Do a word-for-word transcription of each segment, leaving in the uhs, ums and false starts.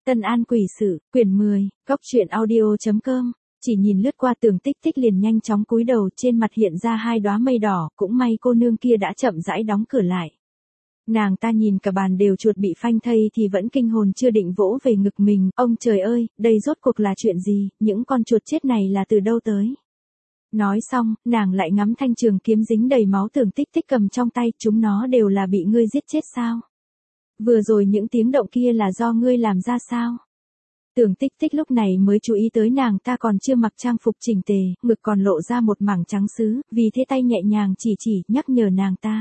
Tân An quỷ sự, quyển mười, góc truyện audio chấm com. Chỉ nhìn lướt qua Tưởng Tích Tích liền nhanh chóng cúi đầu, trên mặt hiện ra hai đóa mây đỏ, cũng may cô nương kia đã chậm rãi đóng cửa lại. Nàng ta nhìn cả bàn đều chuột bị phanh thây thì vẫn kinh hồn chưa định vỗ về ngực mình, ông trời ơi, đây rốt cuộc là chuyện gì, những con chuột chết này là từ đâu tới. Nói xong, nàng lại ngắm thanh trường kiếm dính đầy máu Tưởng Tích Tích cầm trong tay, chúng nó đều là bị ngươi giết chết sao? Vừa rồi những tiếng động kia là do ngươi làm ra sao? Tưởng Tích Tích lúc này mới chú ý tới nàng ta còn chưa mặc trang phục chỉnh tề, ngực còn lộ ra một mảng trắng sứ, vì thế tay nhẹ nhàng chỉ chỉ, nhắc nhở nàng ta.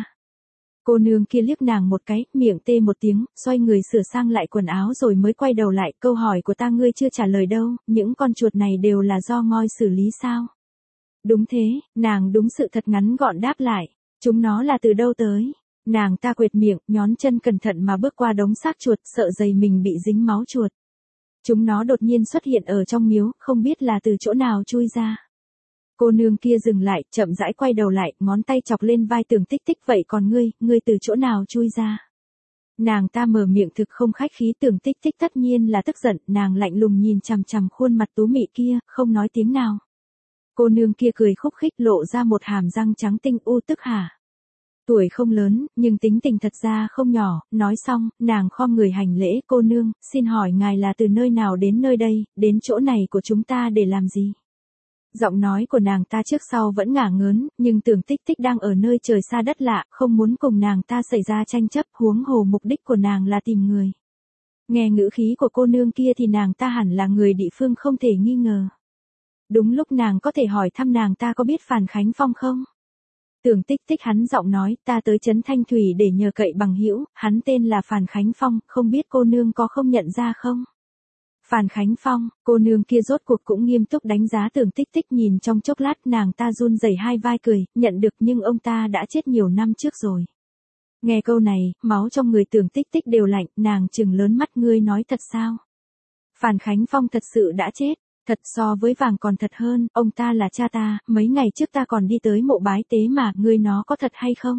Cô nương kia liếc nàng một cái, miệng tê một tiếng, xoay người sửa sang lại quần áo rồi mới quay đầu lại, câu hỏi của ta ngươi chưa trả lời đâu, những con chuột này đều là do ngoi xử lý sao? Đúng thế, nàng đúng sự thật ngắn gọn đáp lại, chúng nó là từ đâu tới? Nàng ta quệt miệng, nhón chân cẩn thận mà bước qua đống xác chuột, sợ giày mình bị dính máu chuột. Chúng nó đột nhiên xuất hiện ở trong miếu, không biết là từ chỗ nào chui ra. Cô nương kia dừng lại, chậm rãi quay đầu lại, ngón tay chọc lên vai Tưởng Tích Tích, vậy còn ngươi, ngươi từ chỗ nào chui ra? Nàng ta mở miệng thực không khách khí, Tưởng Tích Tích tất nhiên là tức giận, nàng lạnh lùng nhìn chằm chằm khuôn mặt tú mị kia, không nói tiếng nào. Cô nương kia cười khúc khích lộ ra một hàm răng trắng tinh, u tức hả? Tuổi không lớn, nhưng tính tình thật ra không nhỏ, nói xong, nàng khom người hành lễ, cô nương, xin hỏi ngài là từ nơi nào đến nơi đây, đến chỗ này của chúng ta để làm gì? Giọng nói của nàng ta trước sau vẫn ngả ngớn, nhưng Tưởng Tích Tích đang ở nơi trời xa đất lạ, không muốn cùng nàng ta xảy ra tranh chấp, huống hồ mục đích của nàng là tìm người. Nghe ngữ khí của cô nương kia thì nàng ta hẳn là người địa phương không thể nghi ngờ. Đúng lúc nàng có thể hỏi thăm nàng ta có biết Phàn Khánh Phong không? Tưởng Tích Tích hắn giọng nói, ta tới trấn Thanh Thủy để nhờ cậy bằng hữu, hắn tên là Phàn Khánh Phong, không biết cô nương có không nhận ra không? Phàn Khánh Phong, cô nương kia rốt cuộc cũng nghiêm túc đánh giá Tưởng Tích Tích, nhìn trong chốc lát nàng ta run rẩy hai vai cười, nhận được nhưng ông ta đã chết nhiều năm trước rồi. Nghe câu này, máu trong người Tưởng Tích Tích đều lạnh, nàng trừng lớn mắt, ngươi nói thật sao? Phàn Khánh Phong thật sự đã chết. Thật, so với vàng còn thật hơn, ông ta là cha ta, mấy ngày trước ta còn đi tới mộ bái tế mà, ngươi nó có thật hay không?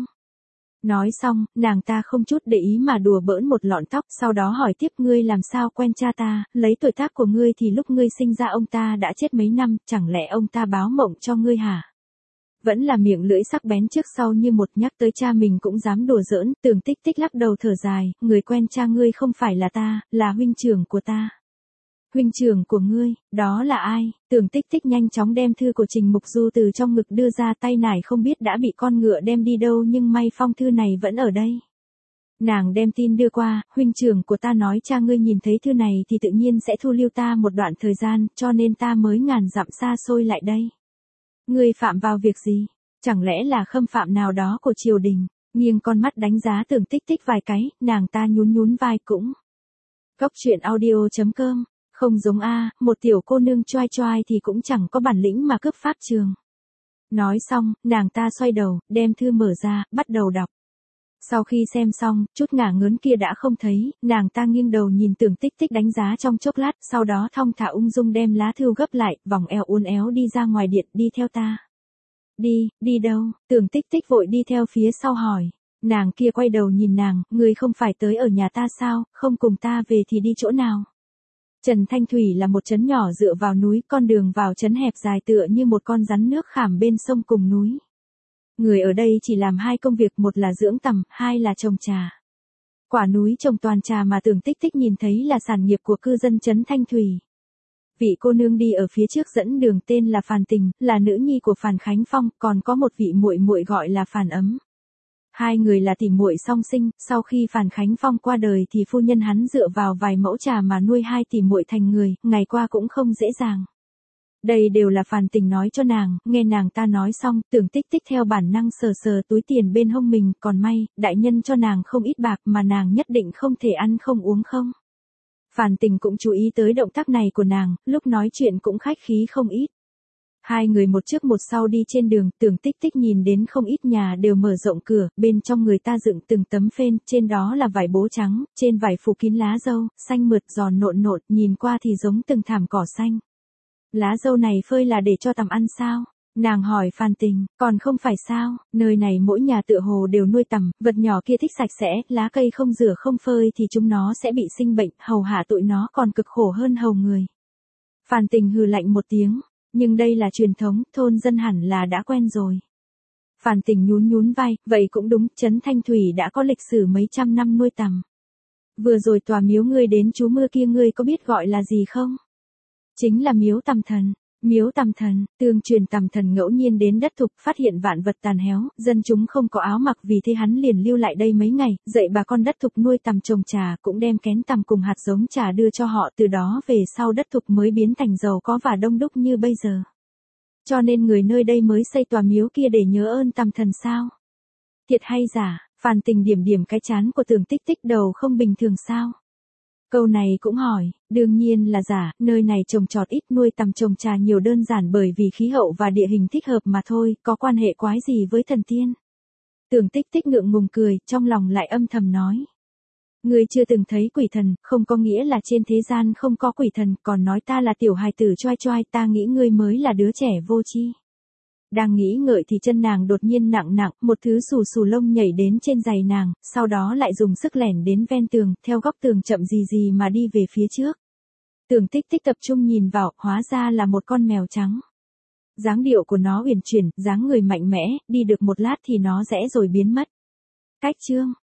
Nói xong, nàng ta không chút để ý mà đùa bỡn một lọn tóc, sau đó hỏi tiếp, ngươi làm sao quen cha ta, lấy tuổi tác của ngươi thì lúc ngươi sinh ra ông ta đã chết mấy năm, chẳng lẽ ông ta báo mộng cho ngươi hả? Vẫn là miệng lưỡi sắc bén trước sau như một, nhắc tới cha mình cũng dám đùa giỡn, Tưởng Tích Tích lắc đầu thở dài, người quen cha ngươi không phải là ta, là huynh trưởng của ta. Huynh trưởng của ngươi, đó là ai? Tưởng Tích Tích nhanh chóng đem thư của Trình Mục Du từ trong ngực đưa ra, tay nải không biết đã bị con ngựa đem đi đâu nhưng may phong thư này vẫn ở đây. Nàng đem tin đưa qua, huynh trưởng của ta nói cha ngươi nhìn thấy thư này thì tự nhiên sẽ thu lưu ta một đoạn thời gian, cho nên ta mới ngàn dặm xa xôi lại đây. Ngươi phạm vào việc gì? Chẳng lẽ là khâm phạm nào đó của triều đình? Nghiêng con mắt đánh giá Tưởng Tích Tích vài cái, nàng ta nhún nhún vai cũng. Góc truyện audio chấm com. Không giống a, một tiểu cô nương choai choai thì cũng chẳng có bản lĩnh mà cướp pháp trường. Nói xong, nàng ta xoay đầu, đem thư mở ra, bắt đầu đọc. Sau khi xem xong, chút ngả ngớn kia đã không thấy, nàng ta nghiêng đầu nhìn Tưởng Tích Tích đánh giá trong chốc lát, sau đó thong thả ung dung đem lá thư gấp lại, vòng eo uốn éo đi ra ngoài điện, đi theo ta. Đi, đi đâu? Tưởng Tích Tích vội đi theo phía sau hỏi. Nàng kia quay đầu nhìn nàng, ngươi không phải tới ở nhà ta sao, không cùng ta về thì đi chỗ nào? Trần Thanh Thủy là một trấn nhỏ dựa vào núi, con đường vào trấn hẹp dài tựa như một con rắn nước khảm bên sông cùng núi. Người ở đây chỉ làm hai công việc, một là dưỡng tằm, hai là trồng trà. Quả núi trồng toàn trà mà Tưởng Tích Tích nhìn thấy là sản nghiệp của cư dân trấn Thanh Thủy. Vị cô nương đi ở phía trước dẫn đường tên là Phàn Tình, là nữ nhi của Phàn Khánh Phong, còn có một vị muội muội gọi là Phàn Ấm. Hai người là tỷ muội song sinh, sau khi Phàn Khánh Phong qua đời thì phu nhân hắn dựa vào vài mẫu trà mà nuôi hai tỷ muội thành người, ngày qua cũng không dễ dàng. Đây đều là Phàn Tình nói cho nàng, nghe nàng ta nói xong, Tưởng Tích Tích theo bản năng sờ sờ túi tiền bên hông mình, còn may, đại nhân cho nàng không ít bạc mà nàng nhất định không thể ăn không uống không. Phàn Tình cũng chú ý tới động tác này của nàng, lúc nói chuyện cũng khách khí không ít. Hai người một trước một sau đi trên đường, Tưởng Tích Tích nhìn đến không ít nhà đều mở rộng cửa, bên trong người ta dựng từng tấm phên, trên đó là vải bố trắng, trên vải phủ kín lá dâu, xanh mượt giòn nộn nộn, nhìn qua thì giống từng thảm cỏ xanh. Lá dâu này phơi là để cho tằm ăn sao? Nàng hỏi Phan Tình, còn không phải sao, nơi này mỗi nhà tựa hồ đều nuôi tằm, vật nhỏ kia thích sạch sẽ, lá cây không rửa không phơi thì chúng nó sẽ bị sinh bệnh, hầu hạ tụi nó còn cực khổ hơn hầu người. Phan Tình hừ lạnh một tiếng, nhưng đây là truyền thống, thôn dân hẳn là đã quen rồi. Phan Tình nhún nhún vai, vậy cũng đúng, Trấn Thanh Thủy đã có lịch sử mấy trăm năm nuôi tằm. Vừa rồi tòa miếu ngươi đến chú mưa kia ngươi có biết gọi là gì không? Chính là miếu tằm thần. Miếu tằm thần, tương truyền tằm thần ngẫu nhiên đến đất thục phát hiện vạn vật tàn héo, dân chúng không có áo mặc vì thế hắn liền lưu lại đây mấy ngày, dạy bà con đất thục nuôi tằm trồng trà cũng đem kén tằm cùng hạt giống trà đưa cho họ, từ đó về sau đất thục mới biến thành giàu có và đông đúc như bây giờ. Cho nên người nơi đây mới xây tòa miếu kia để nhớ ơn tằm thần sao? Thiệt hay giả? Phan Tình điểm điểm cái chán của Tưởng Tích Tích, đầu không bình thường sao? Câu này cũng hỏi, đương nhiên là giả, nơi này trồng trọt ít nuôi tằm trồng trà nhiều đơn giản bởi vì khí hậu và địa hình thích hợp mà thôi, có quan hệ quái gì với thần tiên. Tưởng Tích Tích ngượng ngùng cười, trong lòng lại âm thầm nói. Ngươi chưa từng thấy quỷ thần, không có nghĩa là trên thế gian không có quỷ thần, còn nói ta là tiểu hài tử choai choai, ta nghĩ ngươi mới là đứa trẻ vô tri. Đang nghĩ ngợi thì chân nàng đột nhiên nặng nặng, một thứ xù xù lông nhảy đến trên giày nàng, sau đó lại dùng sức lẻn đến ven tường, theo góc tường chậm gì gì mà đi về phía trước. Tưởng Tích Tích tập trung nhìn vào, hóa ra là một con mèo trắng. Dáng điệu của nó uyển chuyển, dáng người mạnh mẽ, đi được một lát thì nó rẽ rồi biến mất. Cách chương